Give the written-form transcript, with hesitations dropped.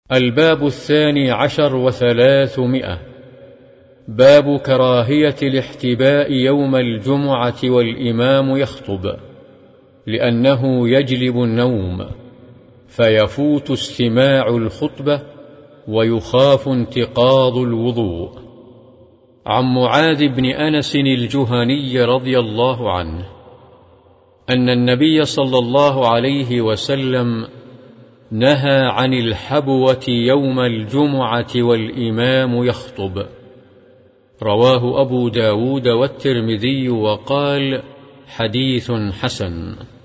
الباب 12 و300. باب كراهية الاحتباء يوم الجمعة والإمام يخطب، لأنه يجلب النوم فيفوت استماع الخطبة ويخاف انتقاض الوضوء. عن معاذ بن أنس الجهني رضي الله عنه أن النبي صلى الله عليه وسلم نهى عن الحبوة يوم الجمعة والإمام يخطب. رواه أبو داود والترمذي وقال: حديث حسن.